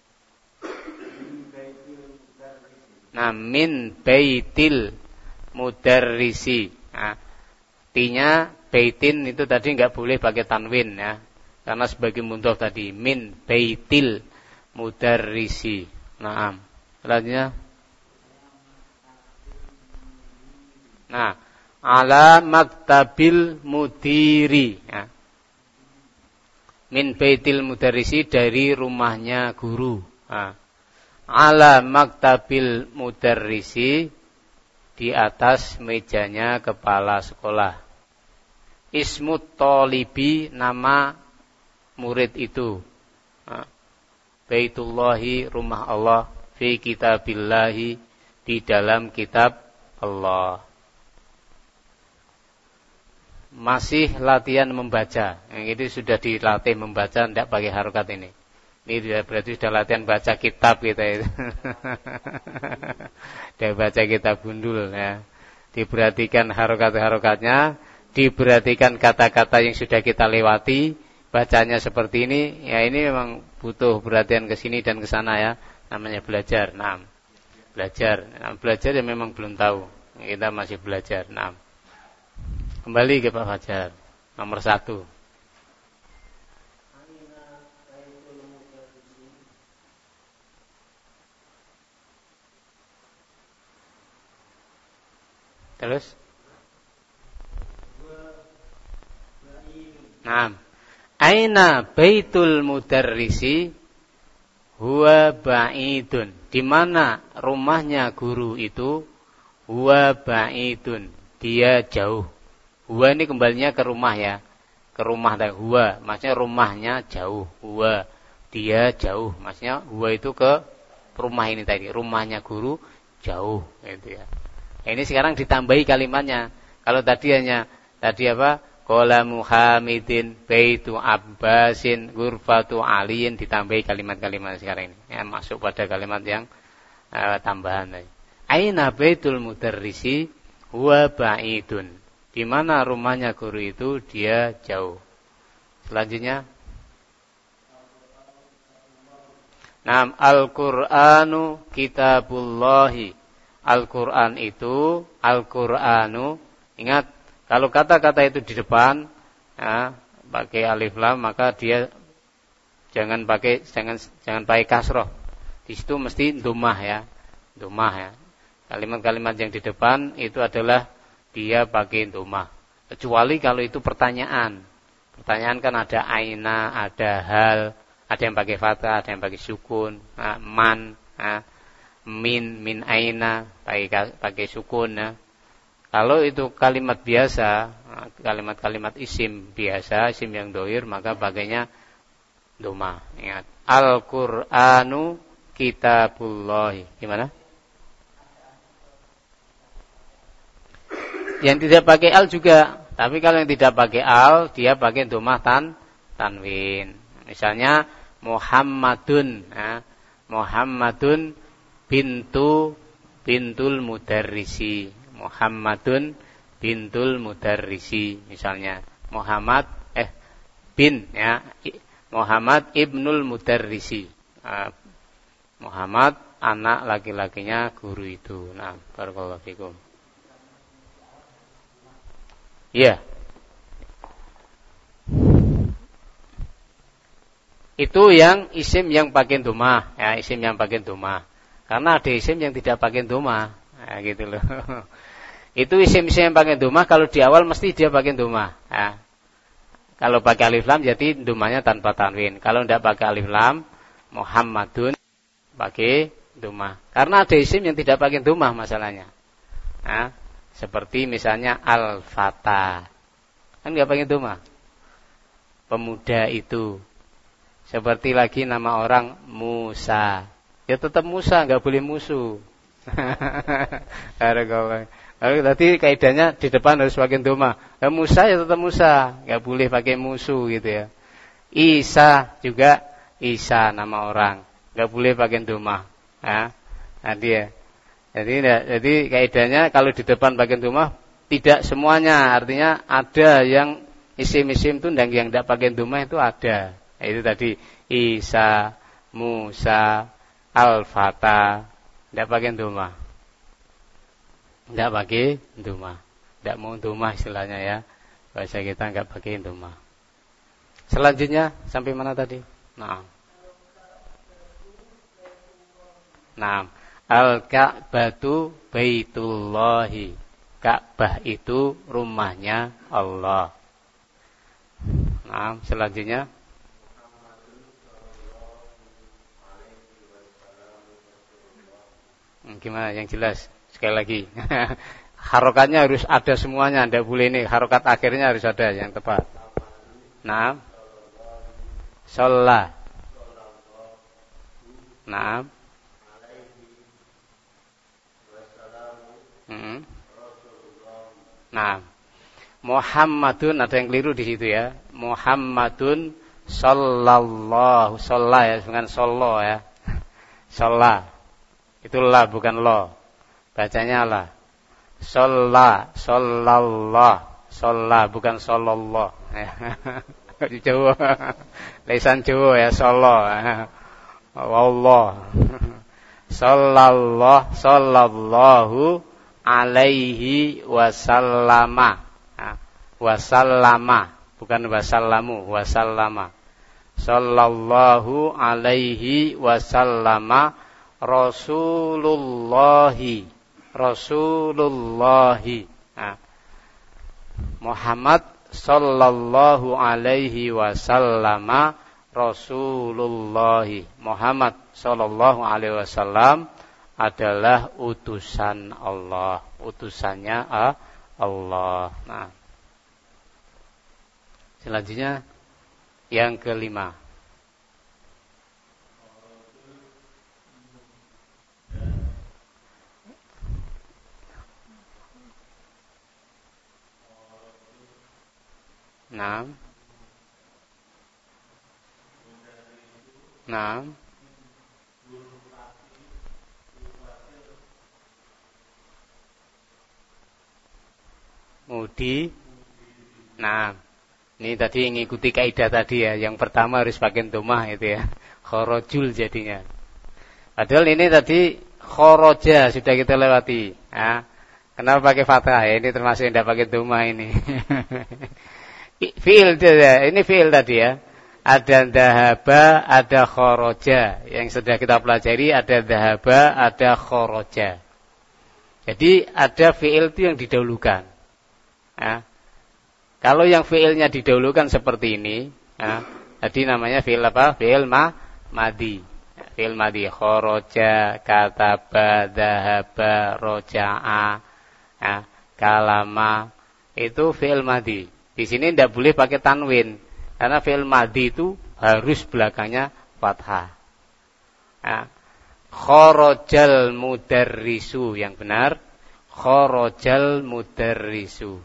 min baitil mudarrisi. Artinya baitin itu tadi enggak boleh pakai tanwin ya. Karena sebagai mudhof tadi min baitil mudarrisi. Selanjutnya ala maktabil mudiri. Min baitil mudarrisi, dari rumahnya guru. Ala maktabil mudarrisi, di atas mejanya kepala sekolah. Ismut tolibi, nama murid itu. Baitullahi, rumah Allah. Fi kitabillahi, di dalam kitab Allah. masih latihan membaca. Yang ini sudah dilatih membaca, tidak pakai harokat ini. Ini berarti sudah latihan baca kitab kita itu. Sudah baca kitab gundul ya. Diperhatikan harokat-harokatnya, diperhatikan kata-kata yang sudah kita lewati, bacanya seperti ini. Ya ini memang butuh perhatian ke sini dan ke sana ya. Namanya belajar. Nah, belajar. Nah, belajar yang memang belum tahu. Kita masih belajar. Nah, kembali ke Pak Fajar. Nomor 1. Terus? Nah, aina baitul mudarrisi huwa ba'idun. Di mana rumahnya guru itu huwa ba'idun. Dia jauh. Huwa ini kembalinya ke rumah ya. Ke rumah dan huwa, maksudnya rumahnya jauh. Huwa, dia jauh. Maksudnya huwa itu ke rumah ini tadi. Rumahnya guru jauh gitu ya. Ini sekarang ditambahi kalimatnya. Kalau tadi hanya apa? Qala Muhammadin baitu Abbasin ghurfatu Aliin, ditambahi kalimat-kalimat sekarang ini. Ya, masuk pada kalimat yang tambahan. Aina baitul mudarrisi huwa ba'idun. Di mana rumahnya guru itu dia jauh. Selanjutnya, Naam Al-Qur'anu kitabullahi. Al-Quran itu, Al-Qur'anu, ingat kalau kata-kata itu di depan ya, pakai alif lam, maka dia jangan pakai kasroh. Di situ mesti domah ya. Domah ya. Kalimat-kalimat yang di depan itu adalah dia pakai domah. Kecuali kalau itu pertanyaan. Pertanyaan kan ada aina, ada hal, ada yang pakai fathah, ada yang pakai sukun, man, min aina pakai sukun ya. Kalau itu kalimat biasa, kalimat-kalimat isim biasa, isim yang dohir, maka pakainya doma. Ingat, Al-Qur'anu kitabullahi. Gimana? Yang tidak pakai al juga, tapi kalau yang tidak pakai al, dia pakai domah tanwin. Misalnya Muhammadun, ya. Muhammadun bintul mudarrisi. Muhammadun bintul mudarrisi misalnya. Muhammad bin ya. Muhammad ibnul mudarrisi. Muhammad anak laki-lakinya guru itu. Nah, barakallahu fikum. Iya. Itu yang isim yang pakai domah, ya, isim yang pakai domah. Karena ada isim yang tidak pakai domah, ya, gitu loh. Itu isim-isim yang pakai domah, kalau di awal mesti dia pakai domah. Ya. Kalau pakai alif lam, jadi domahnya tanpa tanwin. Kalau tidak pakai alif lam, Muhammadun pakai domah. Karena ada isim yang tidak pakai domah masalahnya. Ya. Seperti misalnya al-fata, kan nggak pakai domah. Pemuda itu. Seperti lagi nama orang Musa. Ya tetap Musa, nggak boleh musuh. Lalu tadi kaidahnya di depan harus pakai doma. Musa ya tetap Musa, nggak boleh pakai musuh gitu ya. Isa juga Isa nama orang, nggak boleh pakai doma. Ya, nah dia. Jadi kaidahnya kalau di depan pakai doma tidak semuanya, artinya ada yang isim-isim itu yang tidak pakai doma itu ada. Itu tadi Isa, Musa, Al-Fata, tidak pakai doma. Tidak pakai doma. Tidak mau doma istilahnya ya. Bahasa kita tidak pakai doma. Selanjutnya sampai mana tadi? Nah, Al-Ka'batu Baitullahi. Ka'bah itu rumahnya Allah. Nah, selanjutnya gimana yang jelas? Sekali lagi. Harokatnya harus ada semuanya, tidak boleh ini. Harokat akhirnya harus ada yang tepat. Nah, sholat. Nah, nah, Muhammadun, ada yang keliru di situ ya. Muhammadun sallallahu, shalla ya, bukan sallo ya. Shalla. Itu la bukan lo. Bacanya la. Shalla, sallallah, shalla bukan sallallah. Jawa. Lisan Jawa ya, sallo. Wallah. Sallallahu alaihi wasallama. Wasallama, bukan wasallamu, wasallama. Sallallahu alaihi wasallama Rasulullahi. Muhammad sallallahu alaihi wasallama Rasulullahi. Muhammad sallallahu alaihi wasallam adalah utusan Allah, utusannya Allah. Nah, selanjutnya yang kelima. Naam. Mudi. Nah, ini tadi ngikuti kaidah tadi ya. Yang pertama harus pakai domah itu ya. Khorojul jadinya. Padahal ini tadi khoroja sudah kita lewati. Ya. Kenapa pakai fathah ya? Ini termasuk yang tidak pakai domah ini. Fi'il ya. Ini fi'il tadi ya. Ada dhahaba, ada khoroja. Yang sudah kita pelajari ada dhahaba, ada khoroja. Jadi ada fi'il itu yang didahulukan. Ya. Kalau yang fi'ilnya didahulukan seperti ini, ya, jadi namanya fi'il apa? Fi'il madi. Fi'il madi. Khoroja, kataba, dhahaba, roja'a, ya, kalama. Itu fi'il madi. Di sini tidak boleh pakai tanwin. Karena fi'il madi itu harus belakangnya fathah. Ya. Khorojal mudarrisu. Yang benar. Khorojal mudarrisu.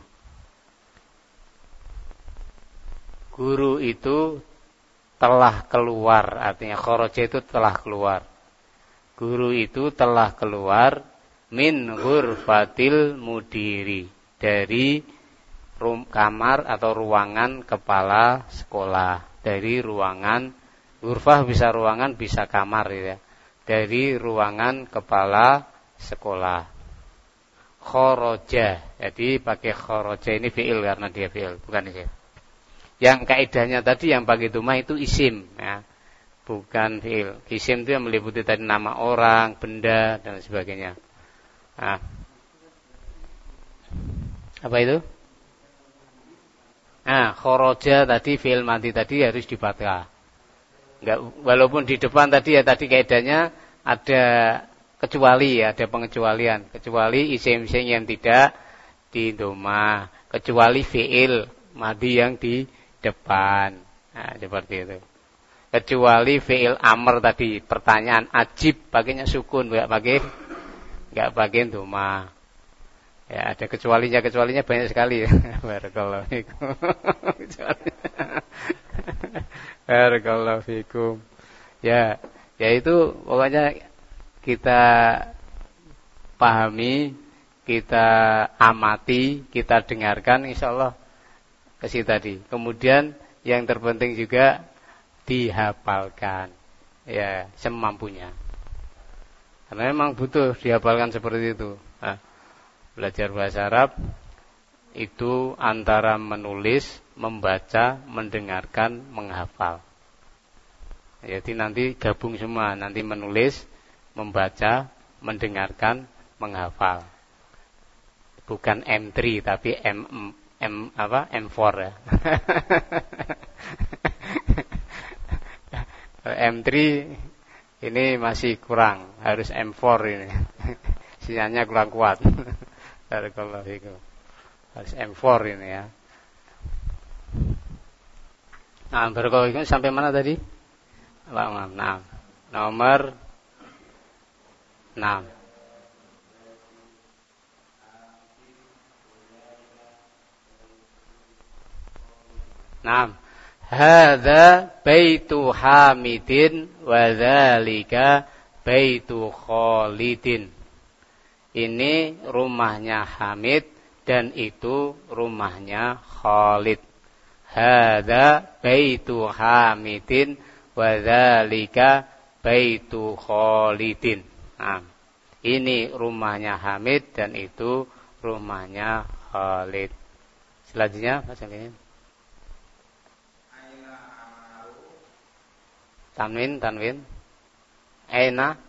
Guru itu telah keluar, artinya khoroja itu telah keluar. Guru itu telah keluar min ghurfatil mudiri, dari kamar atau ruangan kepala sekolah. Dari ruangan, ghurfah bisa ruangan, bisa kamar ya. Dari ruangan kepala sekolah. Khoroja, jadi pakai khoroja ini fi'il karena dia fi'il, bukan isim. Yang kaidahnya tadi yang pakai domah itu isim ya. Bukan fi'il. Isim itu yang meliputi tadi nama orang, benda dan sebagainya. Nah. Apa itu? Nah, khoroja tadi fi'il madi tadi harus di fathah. Enggak, walaupun di depan tadi ya tadi kaidahnya ada kecuali ya, ada pengecualian. Kecuali isim-isim yang tidak di domah, kecuali fi'il madi yang di depan. Nah, seperti itu. Kecuali fi'il amr tadi, pertanyaan ajib pakainya sukun, enggak pakai dhamma. Ya, ada kecualinya banyak sekali. Barakallahu fikum. Barakallahu fikum. Ya, itu pokoknya kita pahami, kita amati, kita dengarkan, insyaallah ke situ tadi. Kemudian yang terpenting juga dihafalkan, ya semampunya. Karena memang butuh dihafalkan seperti itu. Nah, belajar bahasa Arab itu antara menulis, membaca, mendengarkan, menghafal. Jadi nanti gabung semua, nanti menulis, membaca, mendengarkan, menghafal. Bukan M3 tapi M4 ya. M3 ini masih kurang, harus M4 ini. Sinyalnya kurang kuat. Barakallahu fikum. Harus M4 ini ya. Nah, barakallahu fikum sampai mana tadi? Nah, nomor 6. Naam. Hadza baitu Hamidin wa dzalika baitu Khalidin. Ini rumahnya Hamid dan itu rumahnya Khalid. Hadza baitu Hamidin wa dzalika baitu Khalidin. Nah, ini rumahnya Hamid dan itu rumahnya Khalid. Selanjutnya Mas Alin. Tanwin. Aina.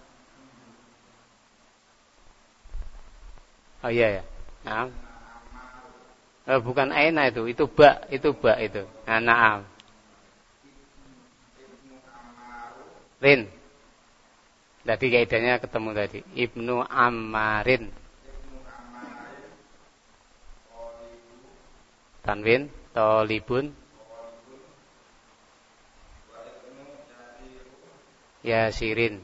Oh iya ya. Nah. Bukan aina itu ba itu. Nah, na'am. Rin. Tadi kaidahnya ketemu tadi. Ibnu Ammarin. Tanwin, Tolibun. Yasirin.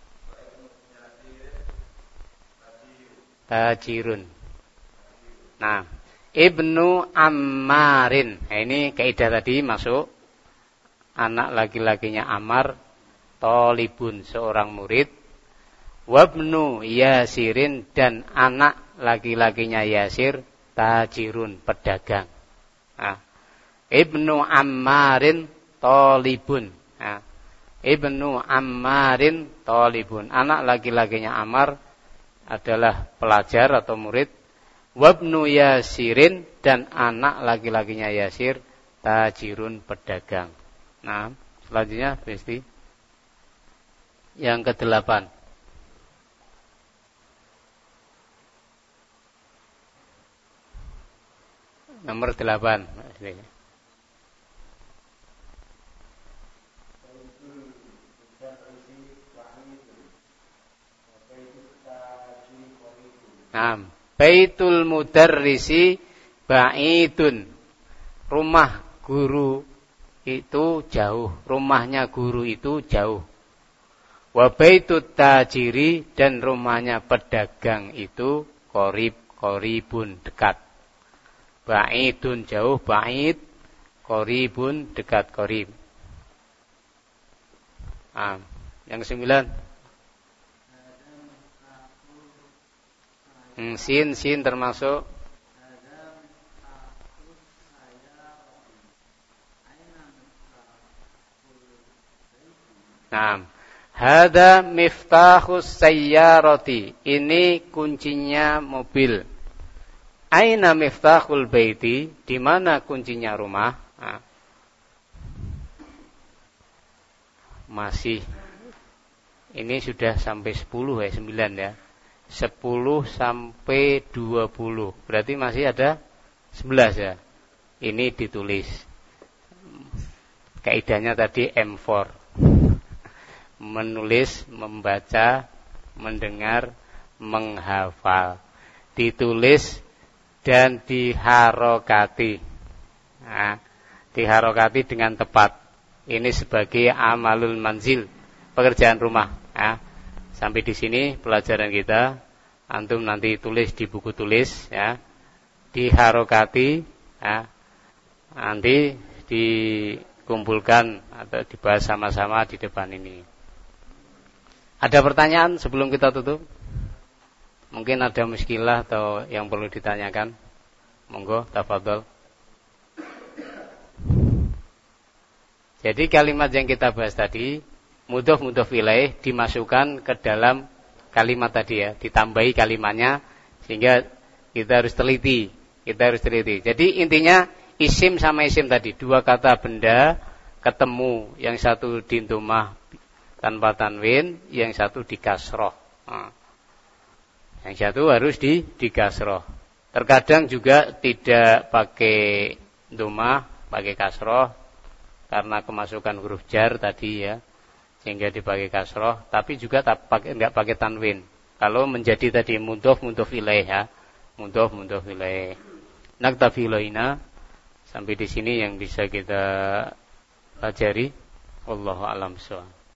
Tajirun. Nah, Ibnu Ammarin. Nah, ini kaidah tadi masuk. Anak laki-lakinya Ammar, Tolibun, seorang murid. Wabnu Yasirin, dan anak laki-lakinya Yasir, Tajirun, pedagang. Nah, Ibnu Ammarin Tolibun. Nah, Ibnu Ammarin Tolibun. Anak laki-lakinya Ammar adalah pelajar atau murid. Wabnu Yasirin, dan anak laki-lakinya Yasir, Tajirun, pedagang. Nah, selanjutnya Besti. Yang ke-8. Nomor 8. Nah, Baitul Mudarrisi ba'idun. Rumah guru itu jauh. Rumahnya guru itu jauh. Wa baitut tajiri, dan rumahnya pedagang itu qoribun, dekat. Ba'idun jauh, ba'id, qoribun dekat, qorib. Nah, yang 9. Sin termasuk. Nah, hada miftahus sayyarati. Ini kuncinya mobil. Aina miftahul baiti, di mana kuncinya rumah? Nah, masih. Ini sudah sampai 10 ya, 9 ya. 10 sampai 20. Berarti masih ada 11 ya. Ini ditulis. Kaidahnya tadi M4. Menulis, membaca, mendengar, menghafal. Ditulis dan diharokati. Nah, diharokati dengan tepat. Ini sebagai amalul manzil, pekerjaan rumah. Nah, sampai di sini pelajaran kita. Antum nanti tulis di buku tulis ya. Diharokati ya. Nanti dikumpulkan atau dibahas sama-sama di depan ini. Ada pertanyaan sebelum kita tutup? Mungkin ada muskilah atau yang perlu ditanyakan? Monggo, tafadhol. Jadi kalimat yang kita bahas tadi, mudhof ilaih, dimasukkan ke dalam kalimat tadi ya, ditambahi kalimatnya, sehingga kita harus teliti. Jadi intinya isim sama isim tadi, dua kata benda ketemu, yang satu dindomah tanpa tanwin, yang satu di kasroh. Nah, yang satu harus di kasroh. Terkadang juga tidak pakai domah, pakai kasroh, karena kemasukan huruf jar tadi ya, sehingga dipakai kasroh, tapi juga enggak pakai tanwin. Kalau menjadi tadi mudhof ilaih ya, mudhof ilaih. Naktafi ilaina, sampai di sini yang bisa kita pelajari. Wallahu a'lam bishawab.